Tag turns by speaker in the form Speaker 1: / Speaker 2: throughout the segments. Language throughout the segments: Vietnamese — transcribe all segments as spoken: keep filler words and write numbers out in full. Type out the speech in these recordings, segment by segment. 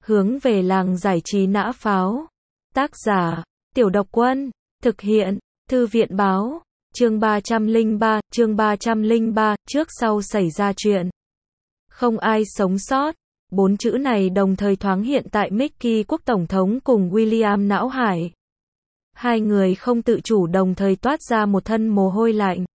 Speaker 1: Hướng về làng giải trí nã pháo. Tác giả, Tiểu Độc Quân. Thực hiện, Thư viện báo. Chương ba trăm lẻ ba, chương ba trăm lẻ ba, trước sau xảy ra chuyện. Không ai sống sót. Bốn chữ này đồng thời thoáng hiện tại Mickey Quốc Tổng thống cùng William não hải. Hai người không tự chủ đồng thời toát ra một thân mồ hôi lạnh.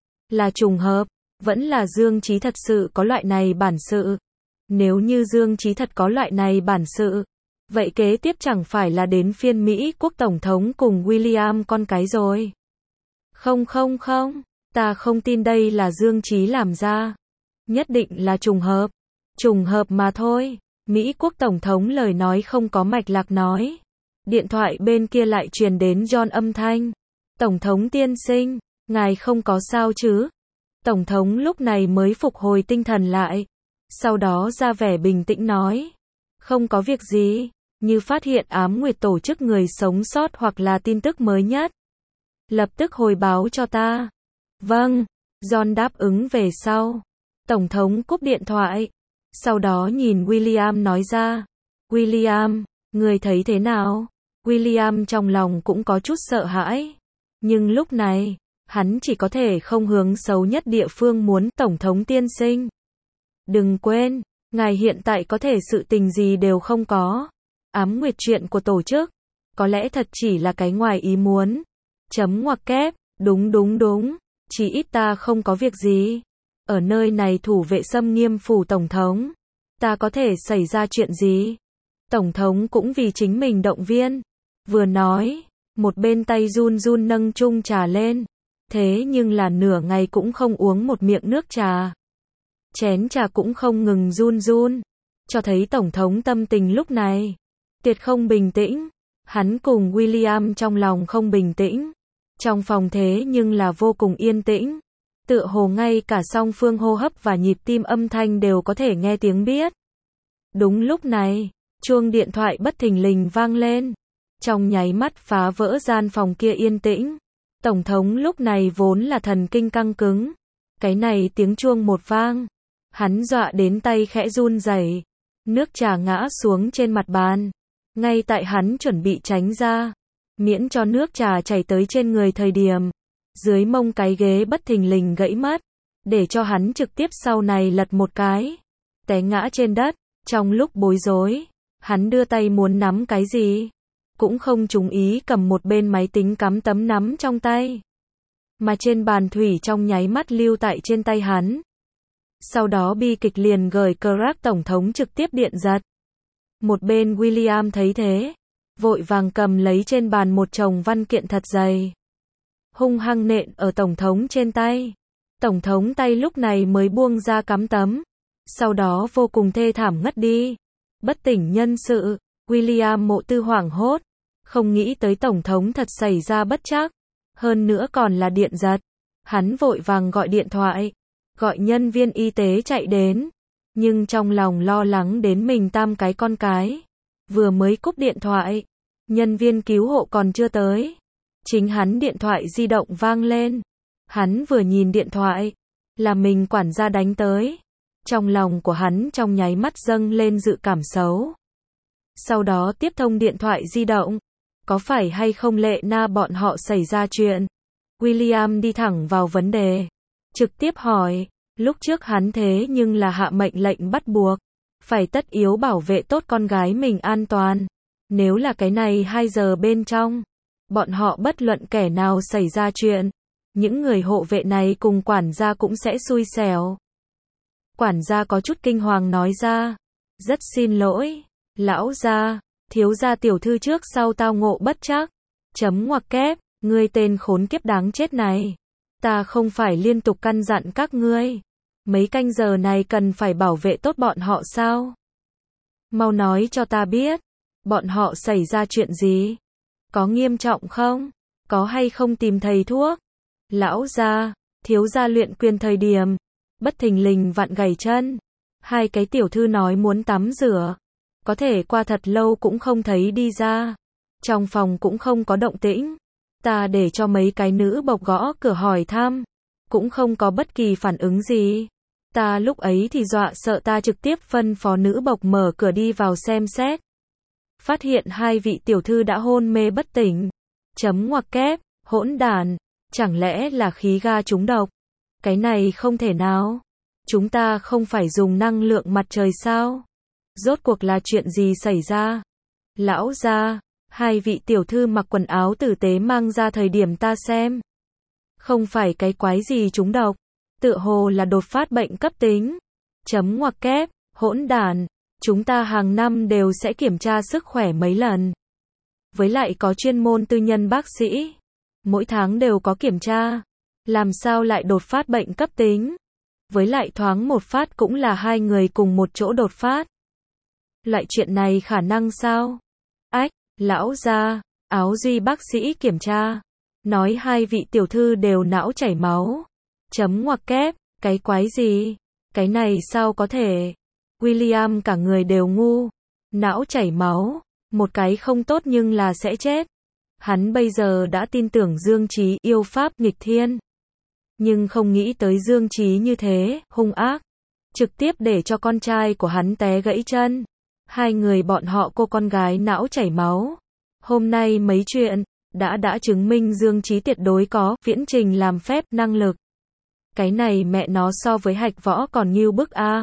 Speaker 1: Là trùng hợp, vẫn là Dương Chí thật sự có loại này bản sự. Nếu như Dương Chí thật có loại này bản sự, vậy kế tiếp chẳng phải là đến phiên Mỹ Quốc Tổng thống cùng William con cái rồi. Không không không, ta không tin đây là Dương Chí làm ra. Nhất định là trùng hợp. Trùng hợp mà thôi. Mỹ Quốc Tổng thống lời nói không có mạch lạc nói. Điện thoại bên kia lại truyền đến John âm thanh. Tổng thống tiên sinh, ngài không có sao chứ? Tổng thống lúc này mới phục hồi tinh thần lại. Sau đó ra vẻ bình tĩnh nói. Không có việc gì, như phát hiện ám nguyệt tổ chức người sống sót hoặc là tin tức mới nhất. Lập tức hồi báo cho ta. Vâng, John đáp ứng về sau. Tổng thống cúp điện thoại. Sau đó nhìn William nói ra. William, người thấy thế nào? William trong lòng cũng có chút sợ hãi. Nhưng lúc này, hắn chỉ có thể không hướng xấu nhất địa phương muốn. Tổng thống tiên sinh. Đừng quên, ngài hiện tại có thể sự tình gì đều không có. Ám nguyệt chuyện của tổ chức, có lẽ thật chỉ là cái ngoài ý muốn. Chấm ngoặc kép, đúng đúng đúng, chỉ ít ta không có việc gì. Ở nơi này thủ vệ xâm nghiêm phủ tổng thống, ta có thể xảy ra chuyện gì? Tổng thống cũng vì chính mình động viên. Vừa nói, một bên tay run run nâng chung trà lên. Thế nhưng là nửa ngày cũng không uống một miệng nước trà. Chén trà cũng không ngừng run run. Cho thấy tổng thống tâm tình lúc này tuyệt không bình tĩnh. Hắn cùng William trong lòng không bình tĩnh. Trong phòng thế nhưng là vô cùng yên tĩnh. Tựa hồ ngay cả song phương hô hấp và nhịp tim âm thanh đều có thể nghe tiếng biết. Đúng lúc này, chuông điện thoại bất thình lình vang lên. Trong nháy mắt phá vỡ gian phòng kia yên tĩnh. Tổng thống lúc này vốn là thần kinh căng cứng. Cái này tiếng chuông một vang. Hắn dọa đến tay khẽ run rẩy. Nước trà ngã xuống trên mặt bàn. Ngay tại hắn chuẩn bị tránh ra, miễn cho nước trà chảy tới trên người thời điểm, dưới mông cái ghế bất thình lình gãy mất, để cho hắn trực tiếp sau này lật một cái, té ngã trên đất. Trong lúc bối rối, hắn đưa tay muốn nắm cái gì, cũng không trúng ý cầm một bên máy tính cắm tấm nắm trong tay, mà trên bàn thủy trong nháy mắt lưu tại trên tay hắn. Sau đó bi kịch liền gửi Crack tổng thống trực tiếp điện giật. Một bên William thấy thế, vội vàng cầm lấy trên bàn một chồng văn kiện thật dày, hung hăng nện ở tổng thống trên tay. Tổng thống tay lúc này mới buông ra cắm tấm, sau đó vô cùng thê thảm ngất đi. Bất tỉnh nhân sự, William mộ tư hoảng hốt, không nghĩ tới tổng thống thật xảy ra bất trắc, hơn nữa còn là điện giật. Hắn vội vàng gọi điện thoại, gọi nhân viên y tế chạy đến. Nhưng trong lòng lo lắng đến mình tam cái con cái. Vừa mới cúp điện thoại, nhân viên cứu hộ còn chưa tới. Chính hắn điện thoại di động vang lên. Hắn vừa nhìn điện thoại, là mình quản gia đánh tới. Trong lòng của hắn trong nháy mắt dâng lên dự cảm xấu. Sau đó tiếp thông điện thoại di động. Có phải hay không Lệ Na bọn họ xảy ra chuyện? William đi thẳng vào vấn đề. Trực tiếp hỏi. Lúc trước hắn thế nhưng là hạ mệnh lệnh bắt buộc, phải tất yếu bảo vệ tốt con gái mình an toàn. Nếu là cái này hai giờ bên trong, bọn họ bất luận kẻ nào xảy ra chuyện, những người hộ vệ này cùng quản gia cũng sẽ xui xẻo. Quản gia có chút kinh hoàng nói ra, rất xin lỗi, lão gia, thiếu gia tiểu thư trước sau tao ngộ bất trắc. Chấm ngoặc kép, ngươi tên khốn kiếp đáng chết này. Ta không phải liên tục căn dặn các ngươi. Mấy canh giờ này cần phải bảo vệ tốt bọn họ sao? Mau nói cho ta biết, bọn họ xảy ra chuyện gì? Có nghiêm trọng không? Có hay không tìm thầy thuốc? Lão gia, thiếu gia luyện quyền thời điểm, bất thình lình vặn gãy chân. Hai cái tiểu thư nói muốn tắm rửa, có thể qua thật lâu cũng không thấy đi ra. Trong phòng cũng không có động tĩnh. Ta để cho mấy cái nữ bộc gõ cửa hỏi thăm, cũng không có bất kỳ phản ứng gì. Ta lúc ấy thì dọa sợ, ta trực tiếp phân phó nữ bộc mở cửa đi vào xem xét. Phát hiện hai vị tiểu thư đã hôn mê bất tỉnh. Chấm ngoặc kép, hỗn đản, chẳng lẽ là khí ga trúng độc? Cái này không thể nào. Chúng ta không phải dùng năng lượng mặt trời sao? Rốt cuộc là chuyện gì xảy ra? Lão gia, hai vị tiểu thư mặc quần áo tử tế mang ra thời điểm ta xem. Không phải cái quái gì trúng độc, tựa hồ là đột phát bệnh cấp tính. Chấm ngoặc kép, hỗn đản, chúng ta hàng năm đều sẽ kiểm tra sức khỏe mấy lần. Với lại có chuyên môn tư nhân bác sĩ, mỗi tháng đều có kiểm tra, làm sao lại đột phát bệnh cấp tính? Với lại thoáng một phát cũng là hai người cùng một chỗ đột phát. Loại chuyện này khả năng sao? Ách, lão gia, áo duy bác sĩ kiểm tra, nói hai vị tiểu thư đều não chảy máu. Chấm ngoặc kép, cái quái gì? Cái này sao có thể? William cả người đều ngu. Não chảy máu, một cái không tốt nhưng là sẽ chết. Hắn bây giờ đã tin tưởng Dương Chí yêu pháp nghịch thiên. Nhưng không nghĩ tới Dương Chí như thế, hung ác. Trực tiếp để cho con trai của hắn té gãy chân. Hai người bọn họ cô con gái não chảy máu. Hôm nay mấy chuyện, đã đã chứng minh Dương Chí tuyệt đối có viễn trình làm phép năng lực. Cái này mẹ nó so với hạch võ còn nghiêu bức a.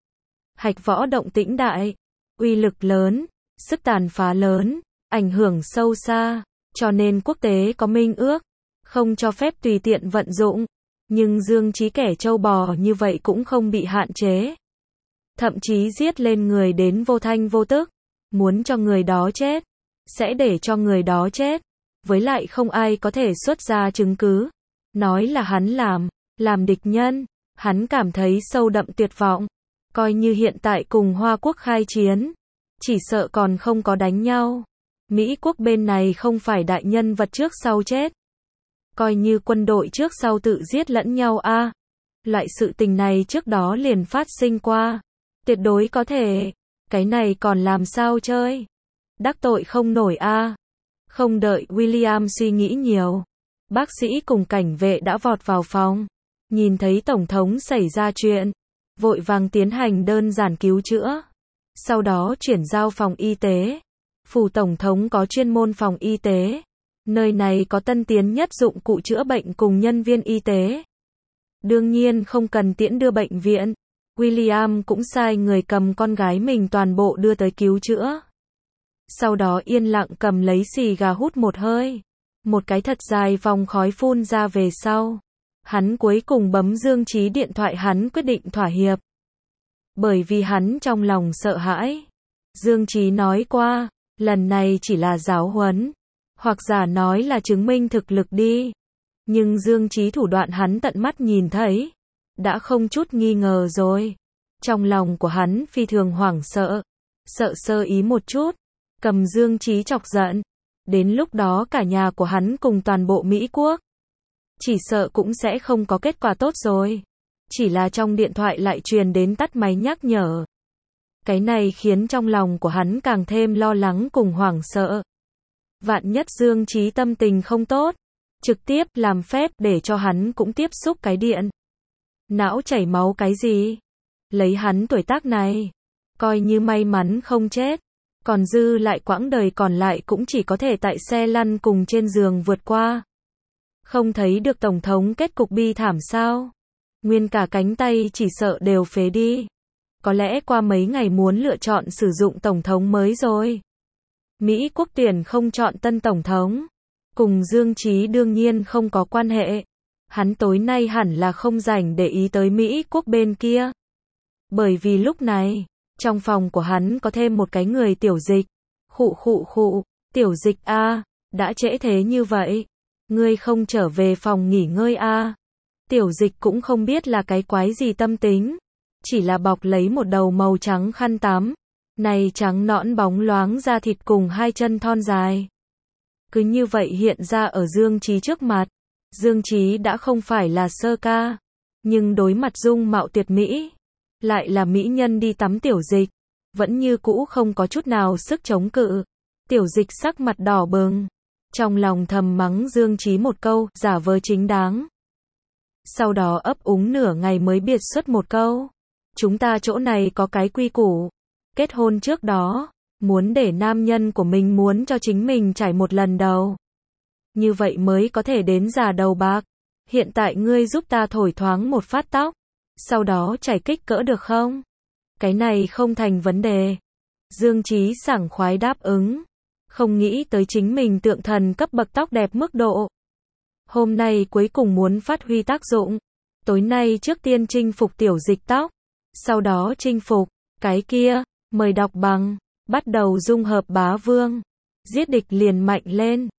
Speaker 1: Hạch võ động tĩnh đại, uy lực lớn, sức tàn phá lớn, ảnh hưởng sâu xa, cho nên quốc tế có minh ước, không cho phép tùy tiện vận dụng. Nhưng Dương Chí kẻ trâu bò như vậy cũng không bị hạn chế. Thậm chí giết lên người đến vô thanh vô tức, muốn cho người đó chết, sẽ để cho người đó chết. Với lại không ai có thể xuất ra chứng cứ, nói là hắn làm, làm địch nhân, hắn cảm thấy sâu đậm tuyệt vọng. Coi như hiện tại cùng Hoa Quốc khai chiến, chỉ sợ còn không có đánh nhau. Mỹ quốc bên này không phải đại nhân vật trước sau chết. Coi như quân đội trước sau tự giết lẫn nhau a. À, loại sự tình này trước đó liền phát sinh qua. Tuyệt đối có thể. Cái này còn làm sao chơi? Đắc tội không nổi a. À. Không đợi William suy nghĩ nhiều, bác sĩ cùng cảnh vệ đã vọt vào phòng. Nhìn thấy Tổng thống xảy ra chuyện, vội vàng tiến hành đơn giản cứu chữa. Sau đó chuyển giao phòng y tế. Phủ Tổng thống có chuyên môn phòng y tế. Nơi này có tân tiến nhất dụng cụ chữa bệnh cùng nhân viên y tế. Đương nhiên không cần tiễn đưa bệnh viện. William cũng sai người cầm con gái mình toàn bộ đưa tới cứu chữa. Sau đó yên lặng cầm lấy xì gà hút một hơi. Một cái thật dài vòng khói phun ra về sau. Hắn cuối cùng bấm Dương Chí điện thoại, hắn quyết định thỏa hiệp. Bởi vì hắn trong lòng sợ hãi. Dương Chí nói qua, lần này chỉ là giáo huấn, hoặc giả nói là chứng minh thực lực đi. Nhưng Dương Chí thủ đoạn hắn tận mắt nhìn thấy, đã không chút nghi ngờ rồi. Trong lòng của hắn phi thường hoảng sợ, sợ sơ ý một chút, cầm Dương Chí chọc giận. Đến lúc đó cả nhà của hắn cùng toàn bộ Mỹ quốc, chỉ sợ cũng sẽ không có kết quả tốt rồi. Chỉ là trong điện thoại lại truyền đến tắt máy nhắc nhở. Cái này khiến trong lòng của hắn càng thêm lo lắng cùng hoảng sợ. Vạn nhất Dương Chí tâm tình không tốt, trực tiếp làm phép để cho hắn cũng tiếp xúc cái điện. Não chảy máu cái gì? Lấy hắn tuổi tác này, coi như may mắn không chết, còn dư lại quãng đời còn lại cũng chỉ có thể tại xe lăn cùng trên giường vượt qua. Không thấy được Tổng thống kết cục bi thảm sao? Nguyên cả cánh tay chỉ sợ đều phế đi. Có lẽ qua mấy ngày muốn lựa chọn sử dụng Tổng thống mới rồi. Mỹ quốc tuyển không chọn tân Tổng thống. Cùng Dương Chí đương nhiên không có quan hệ. Hắn tối nay hẳn là không rảnh để ý tới Mỹ quốc bên kia. Bởi vì lúc này, trong phòng của hắn có thêm một cái người Tiểu Dịch. Khụ khụ khụ, Tiểu Dịch a, đã trễ thế như vậy. Ngươi không trở về phòng nghỉ ngơi a? Tiểu Dịch cũng không biết là cái quái gì tâm tính. Chỉ là bọc lấy một đầu màu trắng khăn tắm. Này trắng nõn bóng loáng da thịt cùng hai chân thon dài. Cứ như vậy hiện ra ở Dương Chí trước mặt. Dương Chí đã không phải là sơ ca. Nhưng đối mặt dung mạo tuyệt mỹ, lại là mỹ nhân đi tắm Tiểu Dịch, vẫn như cũ không có chút nào sức chống cự. Tiểu Dịch sắc mặt đỏ bừng, trong lòng thầm mắng Dương Chí một câu, giả vờ chính đáng. sau đó ấp úng nửa ngày mới biệt xuất một câu. Chúng ta chỗ này có cái quy củ, kết hôn trước đó, muốn để nam nhân của mình muốn cho chính mình chải một lần đầu. Như vậy mới có thể đến già đầu bạc. Hiện tại ngươi giúp ta thổi thoáng một phát tóc, sau đó chải kích cỡ được không? Cái này không thành vấn đề. Dương Chí sảng khoái đáp ứng. Không nghĩ tới chính mình tượng thần cấp bậc tóc đẹp mức độ. Hôm nay cuối cùng muốn phát huy tác dụng. Tối nay trước tiên chinh phục tiểu dịch tóc, sau đó chinh phục cái kia, mời đọc bằng, bắt đầu dung hợp bá vương, giết địch liền mạnh lên.